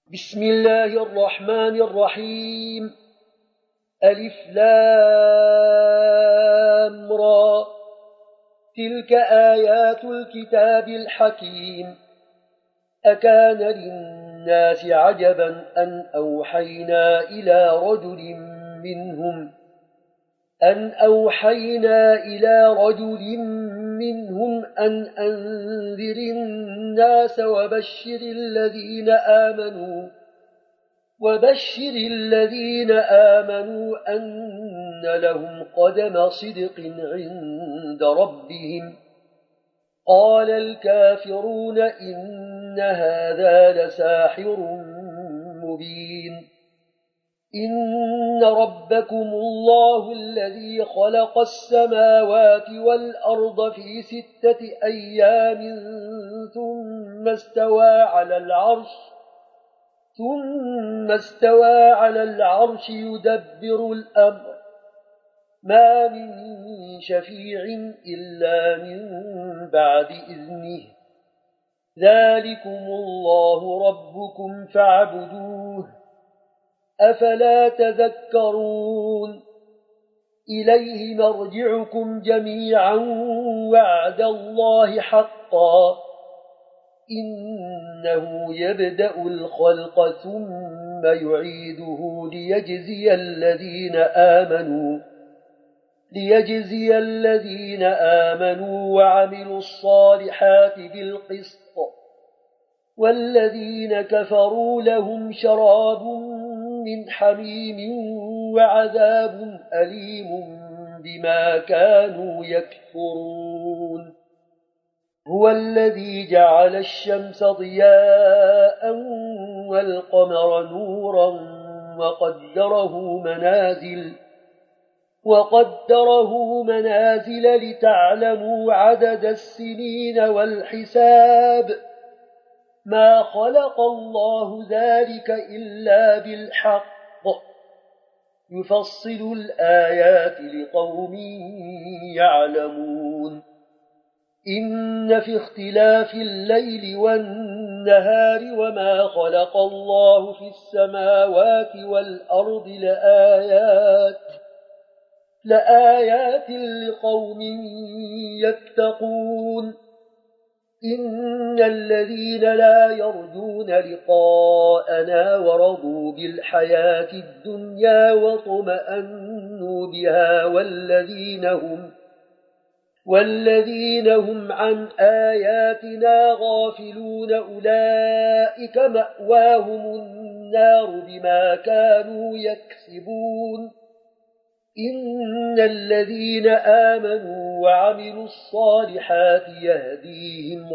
بسم الله الرحمن الرحيم. ألف لام را. تلك آيات الكتاب الحكيم. أكان للناس عجبا أن أوحينا إلى رجل منهم أن أنذر الناس وبشر الذين آمنوا أن لهم قدم صدق عند ربهم. قال الكافرون إن هذا لساحر مبين. إن ربكم الله الذي خلق السماوات والأرض في 6 أيام ثم استوى على العرش يدبر الأمر ما من شفيع إلا من بعد إذنه. ذلكم الله ربكم فاعبدوه أفلا تذكرون. إليه مرجعكم جميعا وعد الله حقا. إنه يبدأ الخلق ثم يعيده ليجزي الذين آمنوا وعملوا الصالحات بالقسط. والذين كفروا لهم شراب من حميم وعذاب أليم بما كانوا يكفرون. هو الذي جعل الشمس ضياء والقمر نورا وقدره منازل لتعلموا عدد السنين والحساب. ما خلق الله ذلك إلا بالحق. يفصل الآيات لقوم يعلمون. إن في اختلاف الليل والنهار وما خلق الله في السماوات والأرض لآيات لقوم يتقون. إن الذين لا يرجون لقاءنا ورضوا بالحياة الدنيا وطمأنوا بها والذين هم عن آياتنا غافلون أولئك مأواهم النار بما كانوا يكسبون. إن الذين آمنوا وعملوا الصالحات يهديهم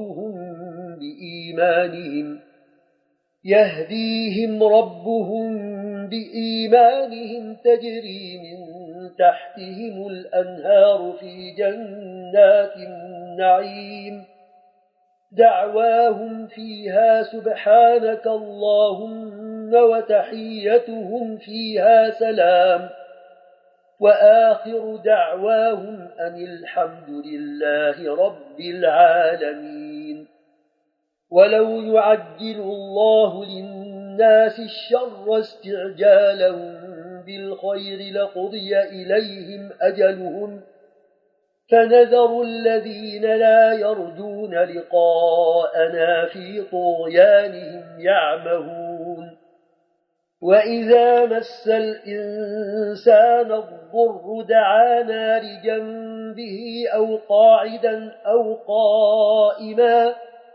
ربهم تجري من تحتهم الأنهار في جنات النعيم. دعواهم فيها سبحانك اللهم وتحيتهم فيها سلام. وآخر دعواهم أن الحمد لله رب العالمين. ولو يعجل الله للناس الشر استعجالهم بالخير لقضي إليهم أجلهم. فنذر الذين لا يرجون لقاءنا في طغيانهم يعمهون. وإذا مس الإنسان الضر دعانا لجنبه أو قاعدا أو قائما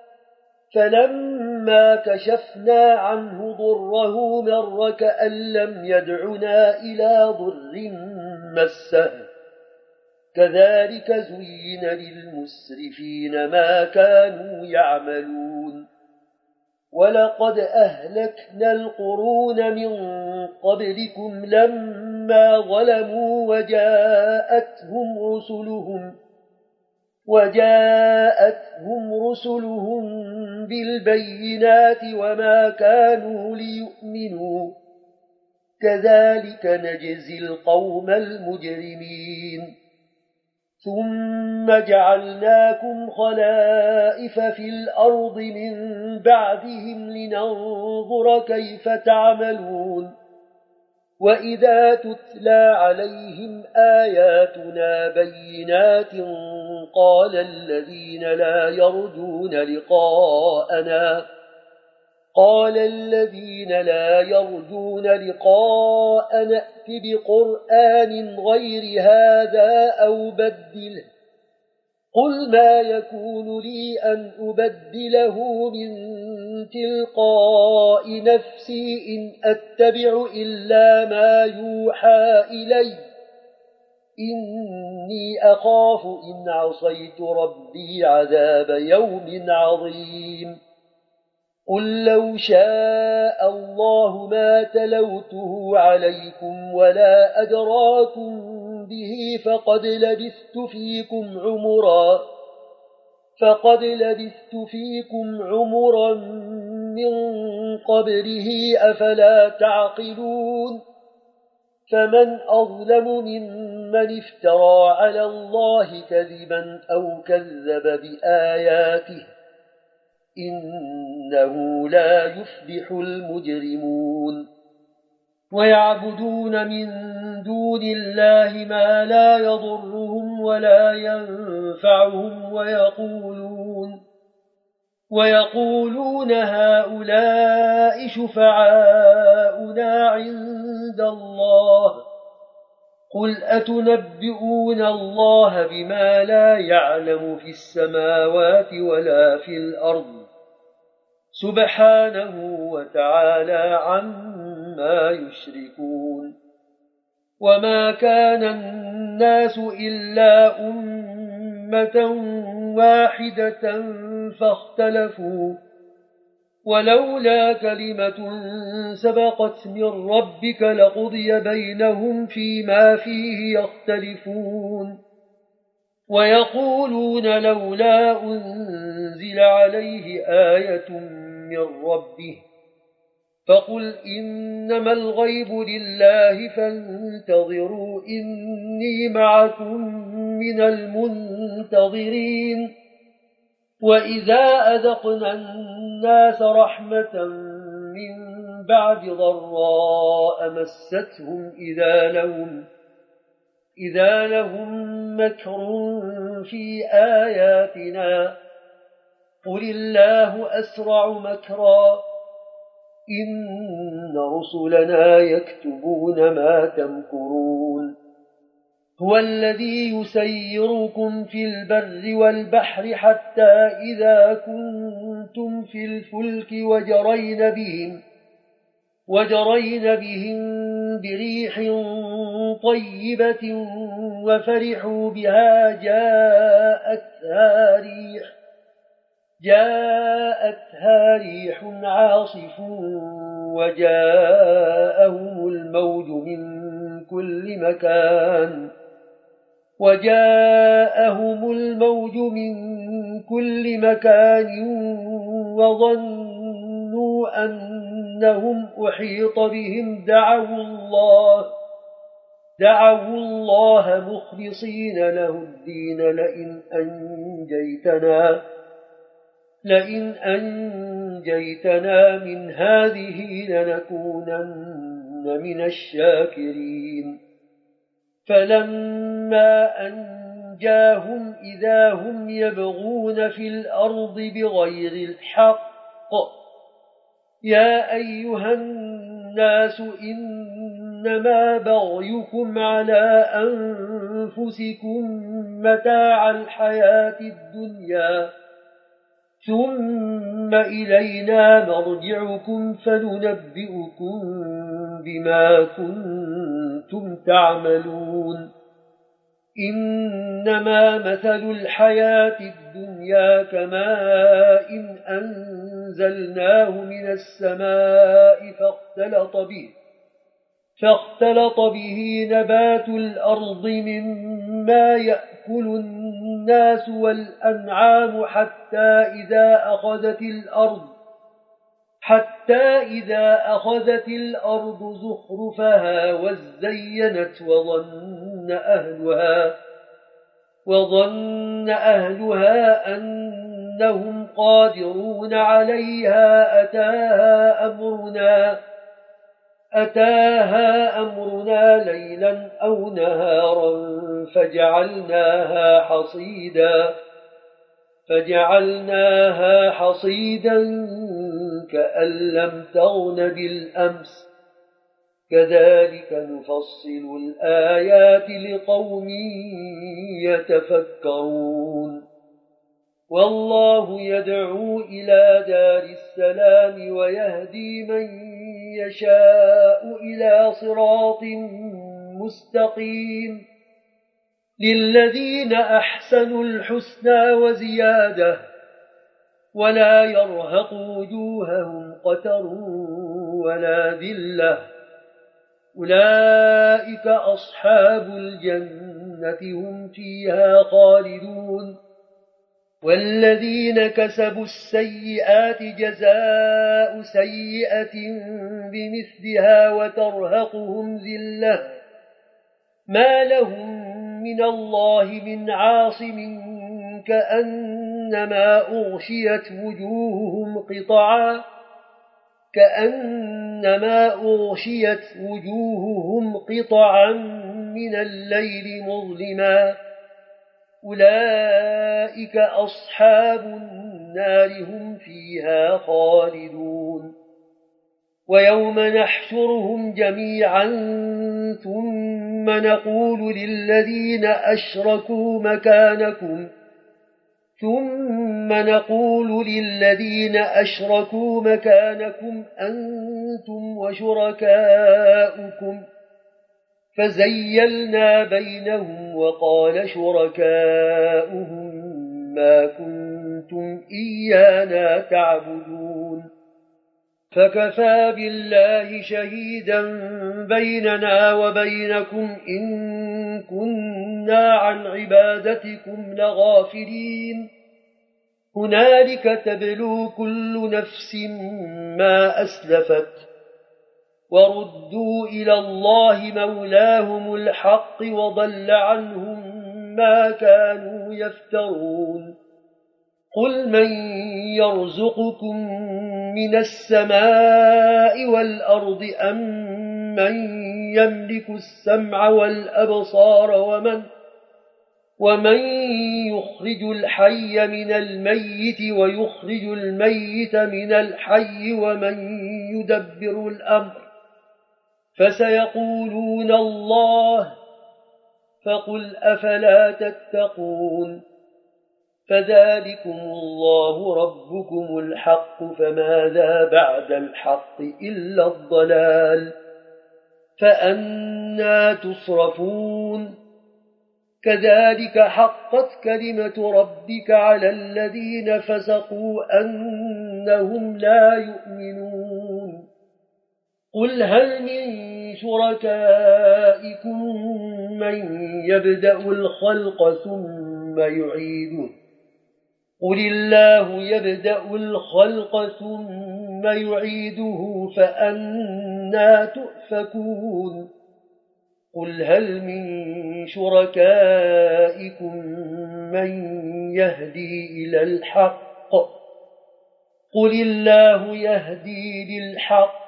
فلما كشفنا عنه ضره مر كأن لم يدعنا إلى ضر مسه. كذلك زين للمسرفين ما كانوا يعملون. ولقد أهلكنا القرون من قبلكم لما ظلموا وجاءتهم رسلهم بالبينات وما كانوا ليؤمنوا. كذلك نجزي القوم المجرمين. ثم جعلناكم خلائف في الأرض من بعدهم لننظر كيف تعملون وإذا تتلى عليهم آياتنا بينات قال الذين لا يرجون لقاءنا ائت بقرآن غير هذا أو بدله قل ما يكون لي أن أبدله من تلقاء نفسي إن أتبع إلا ما يوحى إلي إني أخاف إن عصيت ربي عذاب يوم عظيم قل لو شاء الله ما تلوته عليكم ولا أدراكم به فقد لبثت فيكم عمرا من قبله أفلا تعقلون فمن أظلم ممن افترى على الله كذبا أو كذب بآياته إنه لا يفلح المجرمون ويعبدون من دون الله ما لا يضرهم ولا ينفعهم ويقولون هؤلاء شفعاؤنا عند الله قل أتنبئون الله بما لا يعلم في السماوات ولا في الأرض سبحانه وتعالى عما يشركون وما كان الناس إلا أمة واحدة فاختلفوا ولولا كلمة سبقت من ربك لقضي بينهم فيما فيه يختلفون ويقولون لولا أنزل عليه آية من ربه فقل إنما الغيب لله فانتظروا إني معكم من المنتظرين وإذا أذقنا الناس رحمة من بعد ضراء مستهم إذا لهم مكر في آياتنا قل الله أسرع مكرا إن رسلنا يكتبون ما تمكرون هو الذي يسيركم في البر والبحر حتى إذا كنتم في الفلك وجرين بهم بريح طيبة وفرحوا بها جاءتها ريح عاصف وجاءهم الموج من كل مكان وظنوا أنهم أحيط بهم دعوا الله مخلصين له الدين لئن أنجيتنا من هذه لنكونن من الشاكرين فلما أنجاهم إذا هم يبغون في الأرض بغير الحق يا أيها الناس إنما بغيكم على أنفسكم متاع الحياة الدنيا ثم إلينا مرجعكم فننبئكم بما كنتم تعملون إنما مثل الحياة الدنيا كماء أنزلناه من السماء فاختلط به نبات الأرض مما يأكل الناس والأنعام حتى إذا أخذت الأرض زخرفها وزينت وظن أهلها أنهم قادرون عليها أتاها أمرنا ليلا أو نهارا فجعلناها حصيدا كأن لم تغن بالأمس كذلك نفصل الآيات لقوم يتفكرون والله يدعو إلى دار السلام ويهدي من يشاء إلى صراط مستقيم للذين أحسنوا الحسنى وزيادة ولا يرهق وجوههم قتر ولا ذلة أولئك أصحاب الجنة هم فيها خالدون والذين كسبوا السيئات جزاء سيئة بمثلها وترهقهم ذلة ما لهم من الله من عاصم كأنما أغشيت وجوههم قطعا من الليل مظلما أولئك أصحاب النار هم فيها خالدون ويوم نحشرهم جميعا ثم نقول للذين أشركوا مكانكم أنتم وشركاؤكم فزيلنا بينهم وقال شركاؤهم ما كنتم إيانا تعبدون فكفى بالله شهيدا بيننا وبينكم إن كنا عن عبادتكم لغافلين هنالك تبلو كل نفس ما أسلفت وردوا إلى الله مولاهم الحق وضل عنهم ما كانوا يفترون قل من يرزقكم من السماء والأرض أم من يملك السمع والأبصار ومن يخرج الحي من الميت ويخرج الميت من الحي ومن يدبر الأمر فسيقولون الله فقل أفلا تتقون فذلكم الله ربكم الحق فماذا بعد الحق إلا الضلال فأنى تصرفون كذلك حقت كلمة ربك على الذين فسقوا أنهم لا يؤمنون قل هل من شركائكم من يبدأ الخلق ثم يعيده قل الله يبدأ الخلق ثم يعيده فأنى تؤفكون قل هل من شركائكم من يهدي إلى الحق قل الله يهدي للحق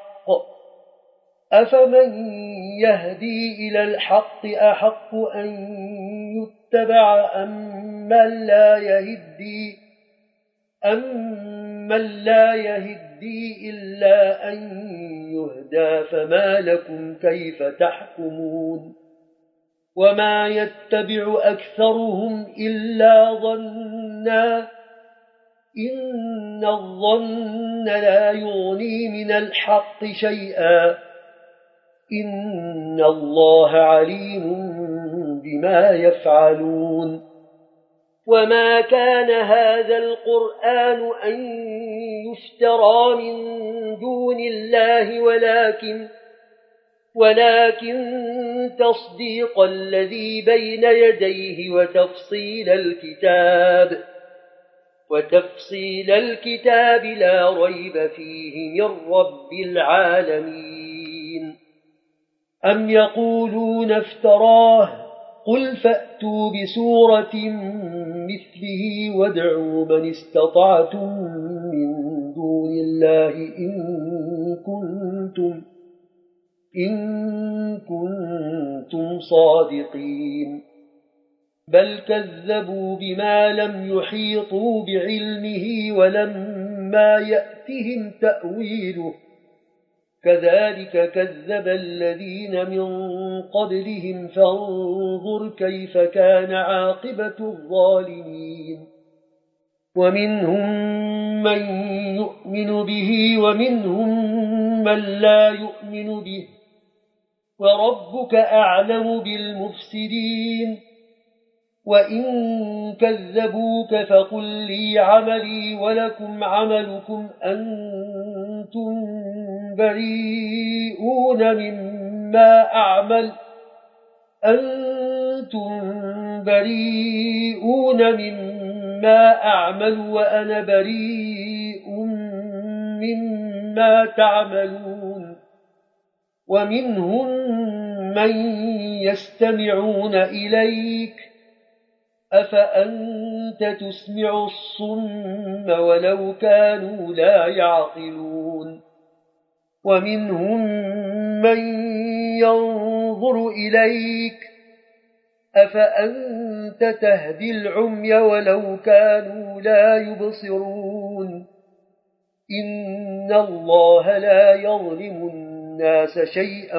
أفمن يهدي إلى الحق أحق أن يتبع أمن لا يهدي إلا أن يهدى فما لكم كيف تحكمون وما يتبع أكثرهم إلا ظنا إن الظن لا يغني من الحق شيئا إن الله عليم بما يفعلون وما كان هذا القرآن أن يفترى من دون الله ولكن تصديق الذي بين يديه وتفصيل الكتاب لا ريب فيه من رب العالمين أم يقولون افتراه قل فأتوا بسورة مثله وادعوا من استطعتم من دون الله إن كنتم صادقين بل كذبوا بما لم يحيطوا بعلمه ولما يأتهم تأويله كذلك كذب الذين من قبلهم فانظر كيف كان عاقبة الظالمين ومنهم من يؤمن به ومنهم من لا يؤمن به وربك أعلم بالمفسدين وإن كذبوك فقل لي عملي ولكم عملكم أنتم بريئون مما أعمل وأنا بريء مما تعملون ومنهم من يستمعون إليك أفأنت تسمع الصم ولو كانوا لا يعقلون ومنهم من ينظر إليك أفأنت تهدي العمي ولو كانوا لا يبصرون إن الله لا يظلم الناس شيئا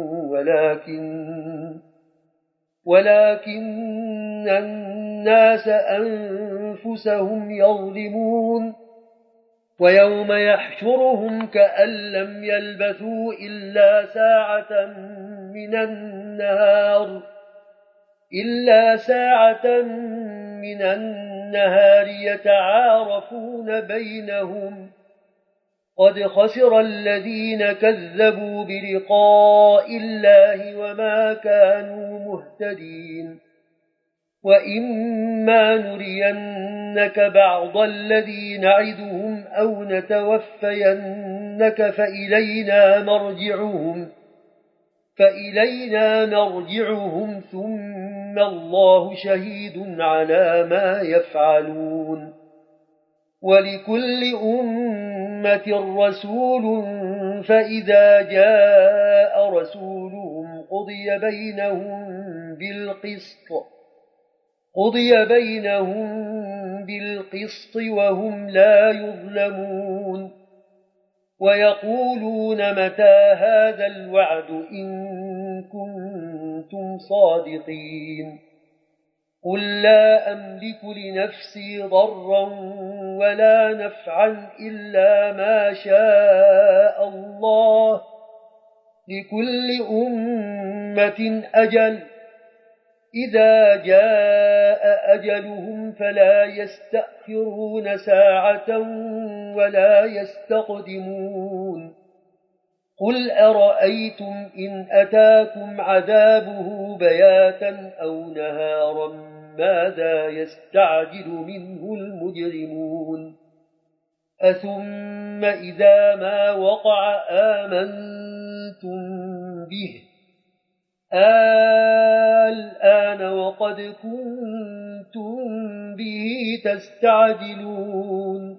ولكن الناس أنفسهم يظلمون ويوم يحشرهم كأن لم يلبثوا إلا ساعة من النهار يتعارفون بينهم قد خسر الذين كذبوا بلقاء الله وما كانوا مهتدين وإما نرينك بعض الذي نعدهم أو نتوفينك فإلينا مرجعهم ثم الله شهيد على ما يفعلون ولكل أمة رسول فإذا جاء رسولهم قضي بينهم بالقسط وهم لا يظلمون ويقولون متى هذا الوعد إن كنتم صادقين قل لا أملك لنفسي ضرا ولا نفعا إلا ما شاء الله لكل أمة أجل إذا جاء أجلهم فلا يستأخرون ساعة ولا يستقدمون قل أرأيتم إن أتاكم عذابه بياتا أو نهارا ماذا يستعجل منه المجرمون أثم إذا ما وقع آمنتم به الآن وقد كنتم به تستعجلون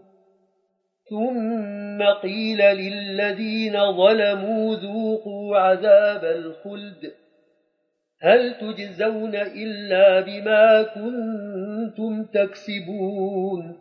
ثم قيل للذين ظلموا ذوقوا عذاب الخلد هل تجزون إلا بما كنتم تكسبون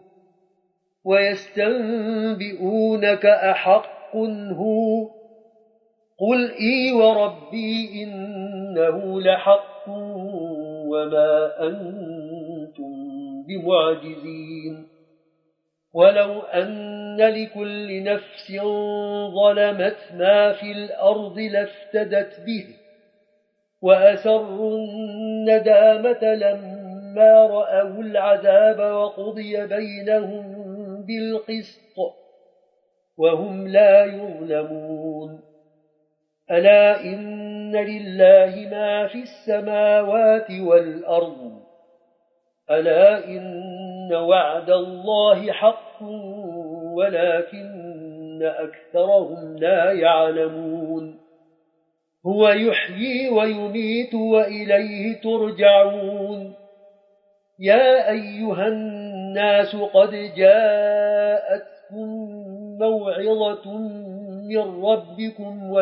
ويستنبئونك أحق هو قل إي وربي إنه لحق وما أنتم بمعجزين ولو أن لكل نفس ظلمت ما في الأرض لافتدت به وأسروا الندامة لما رأوا العذاب وقضي بينهم بالقسط وهم لا يظلمون ألا إن لله ما في السماوات والأرض ألا إن وعد الله حق ولكن أكثرهم لا يعلمون هو يحيي ويميت وإليه ترجعون يا أيها الناس قد جاءتكم موعظة من ربكم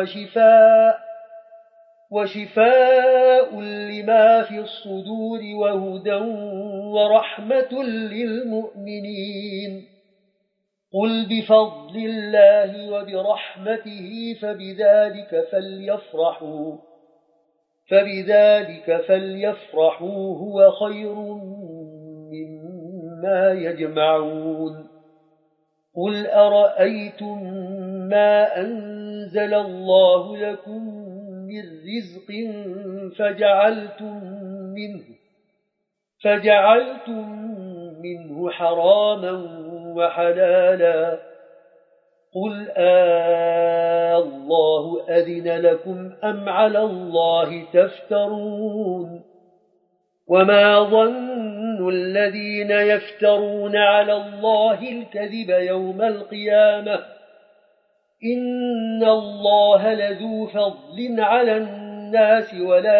وشفاء لما في الصدور وهدى ورحمة للمؤمنين قل بفضل الله وبرحمته فبذلك فليفرحوا هو خير مما يجمعون قل أرأيتم ما أنزل الله لكم من رزق فجعلتم منه حراما وحلالا قل الله أذن لكم أم على الله تفترون وما ظن الذين يفترون على الله الكذب يوم القيامة إن الله لذو فضل على الناس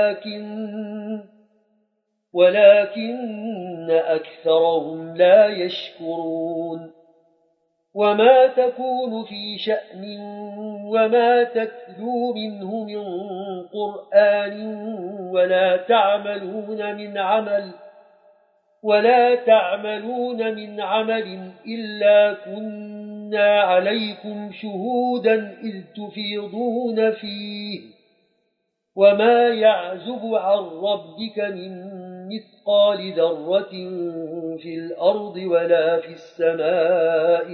ولكن أكثرهم لا يشكرون وما تكون في شأن وما تتلو منه من قرآن ولا تعملون من عمل إلا كنا عليكم شهودا إذ تفيضون فيه وما يعزب عن ربك من مثقال ذرة في الأرض ولا في السماء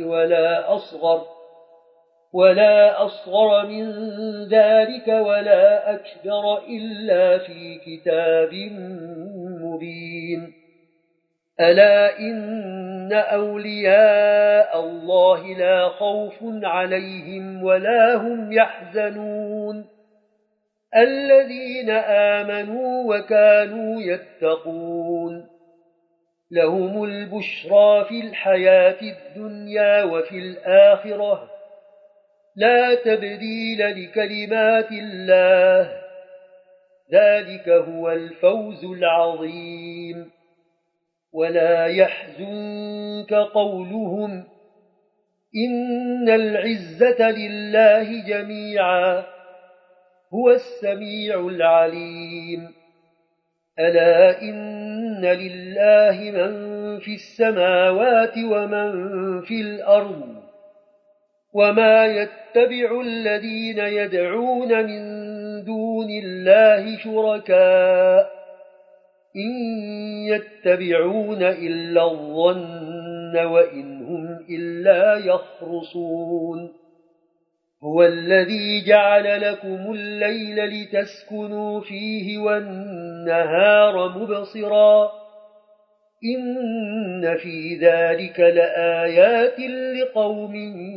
ولا أصغر من ذلك ولا أكبر إلا في كتاب مبين ألا إن أولياء الله لا خوف عليهم ولا هم يحزنون الذين آمنوا وكانوا يتقون لهم البشرى في الحياة الدنيا وفي الآخرة لا تبديل لكلمات الله ذلك هو الفوز العظيم ولا يحزنك قولهم إن العزة لله جميعا هو السميع العليم ألا إن لله من في السماوات ومن في الأرض وما يتبع الذين يدعون من دون الله شركاء إن يتبعون إلا الظن وإن هم إلا يخرصون هو الذي جعل لكم الليل لتسكنوا فيه والنهار مبصرا إن في ذلك لآيات لقوم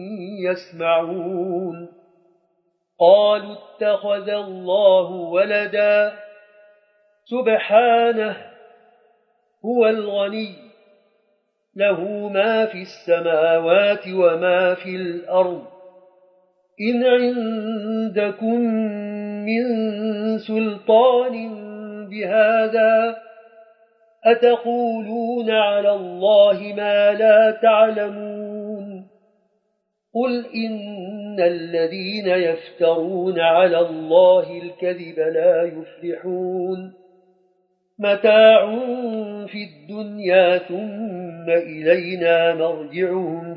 يسمعون قالوا اتخذ الله ولدا سبحانه هو الغني له ما في السماوات وما في الأرض إن عندكم من سلطان بهذا أتقولون على الله ما لا تعلمون قل إن الذين يفترون على الله الكذب لا يفلحون متاع في الدنيا ثم إلينا مرجعهم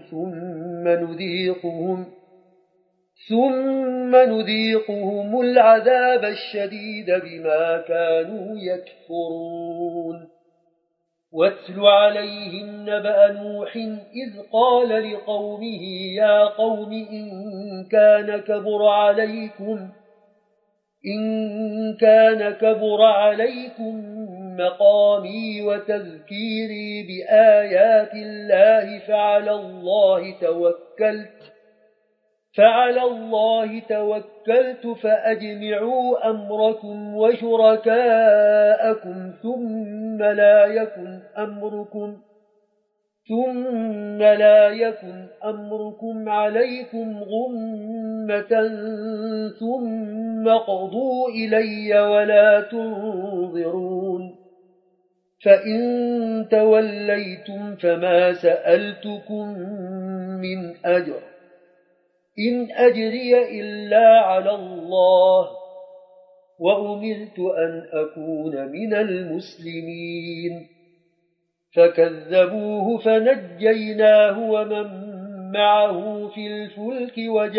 ثم نذيقهم العذاب الشديد بما كانوا يكفرون واتل عليهم نبأ نوح إذ قال لقومه يا قوم إن كان كبر عليكم مقامي وتذكيري بآيات الله فعلى الله توكلت فأجمعوا أمركم وشركاءكم ثم لا يكن ثم لا يكن أمركم عليكم غمة ثم قضوا إلي ولا تنظرون فإن توليتم فما سألتكم من أجر إن أجري إلا على الله وأمرت أن أكون من المسلمين فكذبوه فنجيناه ومن معه في الفلك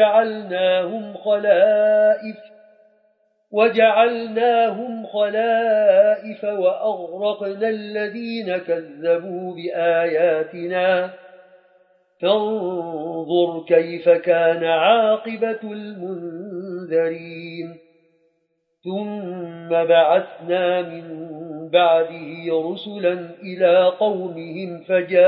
وجعلناهم خلائف وأغرقنا الذين كذبوا بآياتنا فانظر كيف كان عاقبة المنذرين ثم بعثنا من بعده رسلا إلى قومهم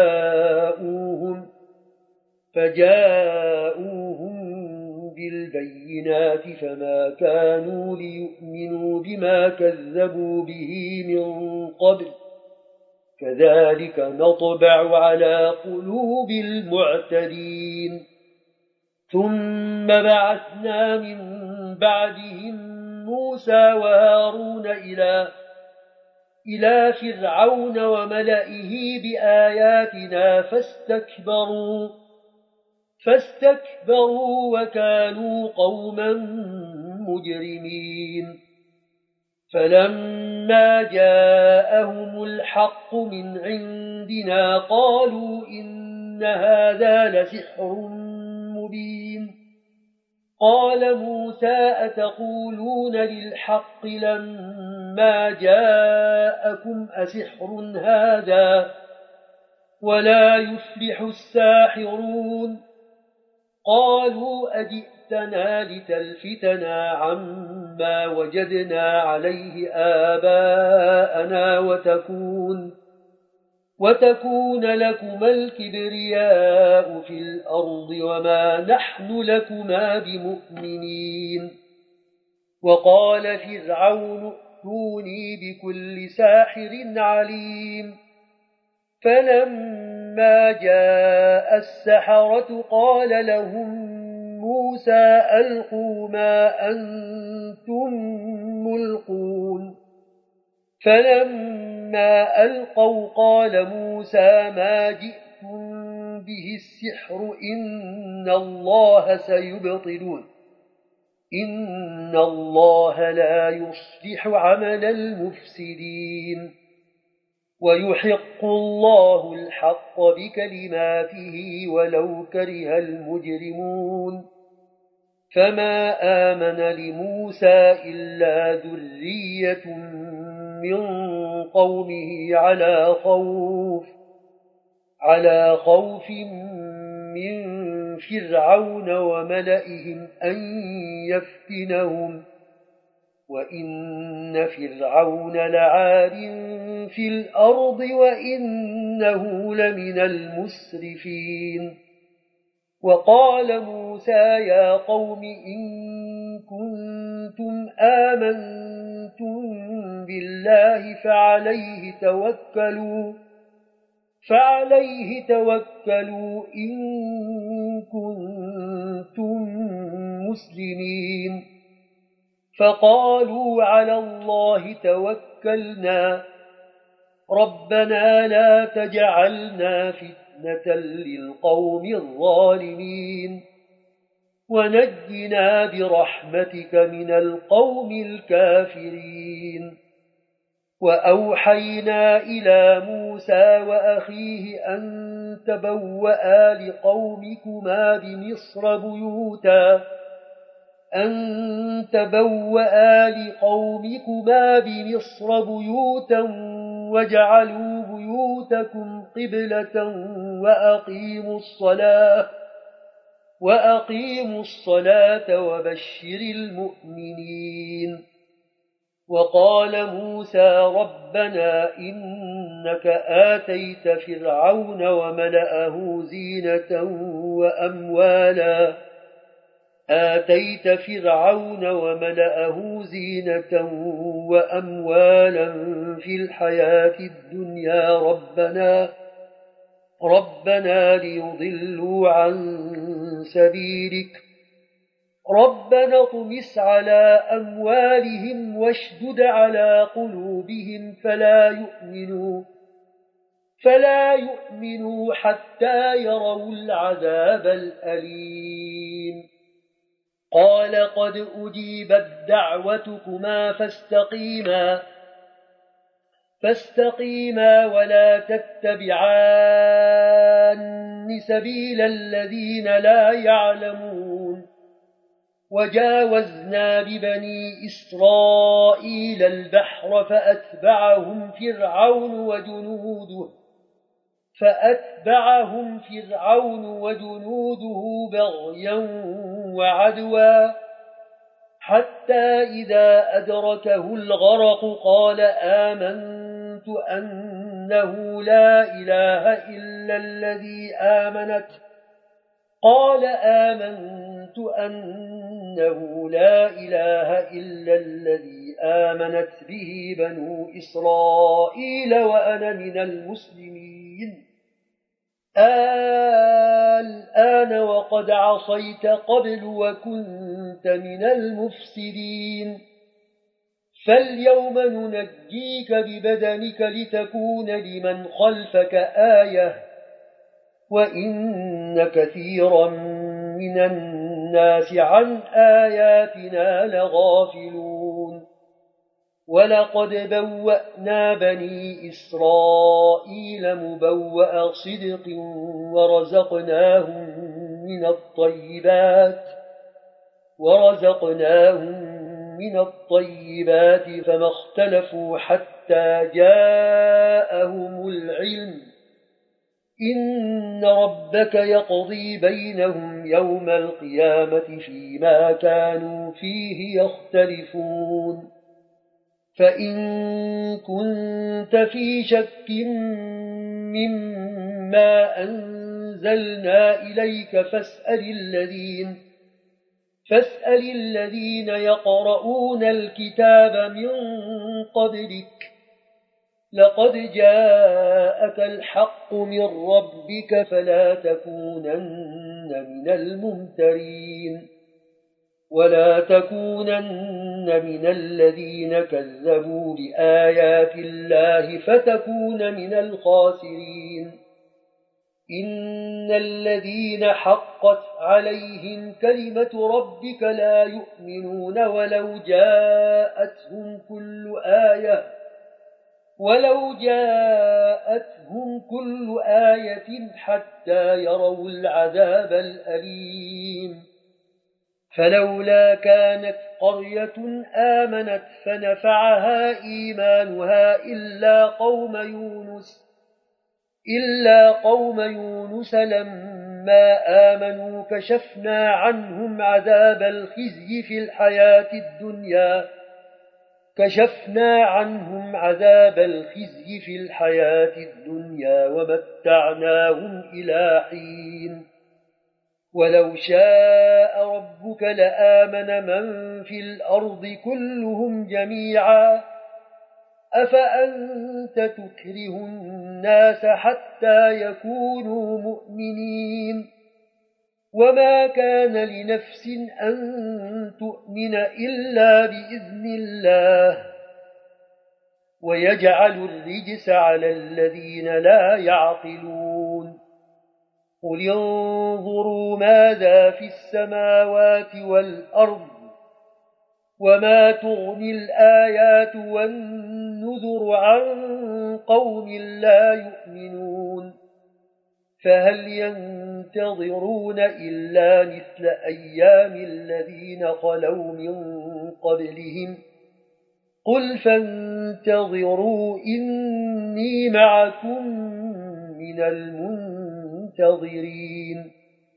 فجاءوهم بالبينات فما كانوا ليؤمنوا بما كذبوا به من قبل كذلك نطبع على قلوب المعتدين ثم بعثنا من بعدهم موسى وهارون إلى فرعون وملئه بآياتنا فاستكبروا وكانوا قوما مجرمين فلما جاءهم الحق من عندنا قالوا إن هذا لسحر مبين قال موسى أتقولون للحق لما جاءكم أسحر هذا ولا يفلح الساحرون قالوا أجئتنا لتلفتنا عما وجدنا عليه آباءنا وتكون لكما الكبرياء في الأرض وما نحن لكما بمؤمنين وقال فرعون ائتوني بكل ساحر عليم فلما جاء السحرة قال لهم موسى ألقوا ما أنتم ملقون فلما ألقوا قال موسى ما جئتم به السحر إن الله سيبطلون إن الله لا يصلح عمل المفسدين ويحق الله الحق بكلماته ولو كره المجرمون فما آمن لموسى إلا ذرية من قومه على خوف من فرعون وملئهم أن يفتنهم وإن فرعون لعال في الأرض وإنه لمن المسرفين وقال موسى يا قوم إن كنتم آمنتم بالله فعليه توكلوا إن كنتم مسلمين فقالوا على الله توكلنا ربنا لا تجعلنا فتنة للقوم الظالمين ونجنا برحمتك من القوم الكافرين وأوحينا إلى موسى وأخيه أن تبوأ لقومكما بمصر بيوتا واجعلوا بيوتكم قبلة وأقيموا الصلاة وبشر المؤمنين وقال موسى ربنا إنك آتيت فرعون وملأه زينة وأموالا في الحياة الدنيا ربنا ليضلوا عن سبيلك ربنا اطمس على أموالهم واشدد على قلوبهم فلا يؤمنوا حتى يروا العذاب الأليم قال قد أجيبت دعوتكما فاستقيما ولا تتبعان سبيل الذين لا يعلمون وجاوزنا ببني إسرائيل البحر فأتبعهم فرعون وجنوده بغيا وعدوا حتى إذا أدركه الغرق قال آمنت أنه لا إله إلا الذي آمنت به بنو إسرائيل وأنا من المسلمين الآن وقد عصيت قبل وكنت من المفسدين فاليوم ننجيك ببدنك لتكون لمن خلفك آية وإن كثيرا من الناس عن آياتنا لغافلون ولقد بوأنا بني إسرائيل مبوأ صدق ورزقناهم من الطيبات فما اختلفوا حتى جاءهم العلم إن ربك يقضي بينهم يوم القيامة فيما كانوا فيه يختلفون فإن كنت في شك مما أنزلنا إليك فاسأل الذين يقرؤون الكتاب من قبلك لقد جاءك الحق من ربك فلا تكونن من الممترين ولا تكونن من الذين كذبوا بآيات الله فتكون من الخاسرين إن الذين حقت عليهم كلمة ربك لا يؤمنون ولو جاءتهم كل آية حتى يروا العذاب الأليم فلولا كانت قرية آمنت فنفعها إيمانها إلا قوم يونس لما آمنوا كشفنا عنهم عذاب الخزي في الحياة الدنيا ومتعناهم إلى حين ولو شاء ربك لآمن من في الأرض كلهم جميعا أفأنت تكره الناس حتى يكونوا مؤمنين وما كان لنفس أن تؤمن إلا بإذن الله ويجعل الرجس على الذين لا يعقلون قل انظروا ماذا في السماوات والأرض وما تغني الآيات والنذر عن قوم لا يؤمنون فهل ينتظرون إلا مثل أيام الذين خلوا من قبلهم قل فانتظروا إني معكم من المنتظرين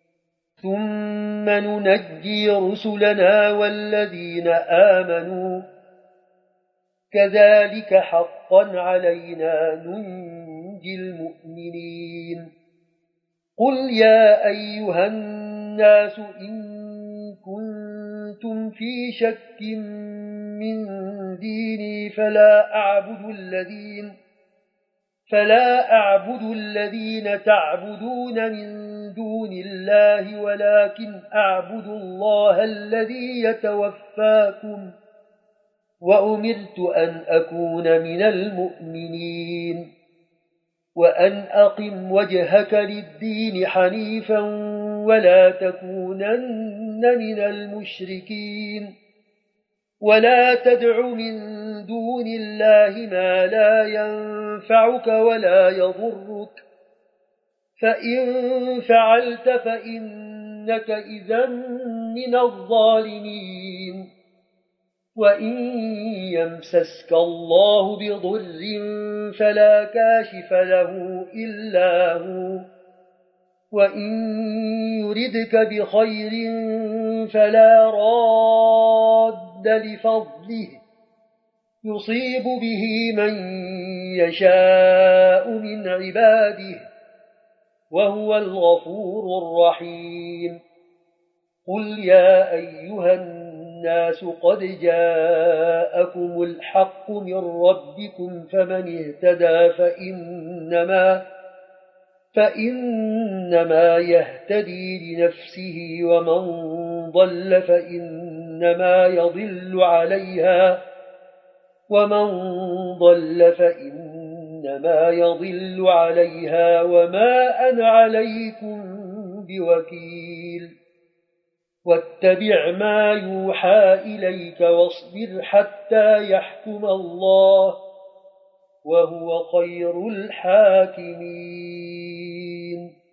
ثم ننجي رسلنا والذين آمنوا كذلك حقا علينا ننجي المؤمنين قل يا أيها الناس إن كنتم في شك من ديني فلا أعبد الذين تعبدون من دون الله ولكن أعبد الله الذي يتوفاكم وأمرت أن أكون من المؤمنين وأن أقم وجهك للدين حنيفا ولا تكونن من المشركين ولا تدع من دون الله ما لا ينفعك ولا يضرك فإن فعلت فإنك إذا من الظالمين وإن يمسسك الله بضر فلا كاشف له إلا هو وإن يردك بخير فلا راد لفضله يصيب به من يشاء من عباده وهو الغفور الرحيم قل يا أيها الناس قد جاءكم الحق من ربكم فمن اهتدى فإنما يهتدي لنفسه ومن ضل فإنما يضل عليها وما أنا عليكم بوكيل واتبع ما يوحى إليك واصبر حتى يحكم الله وهو خير الحاكمين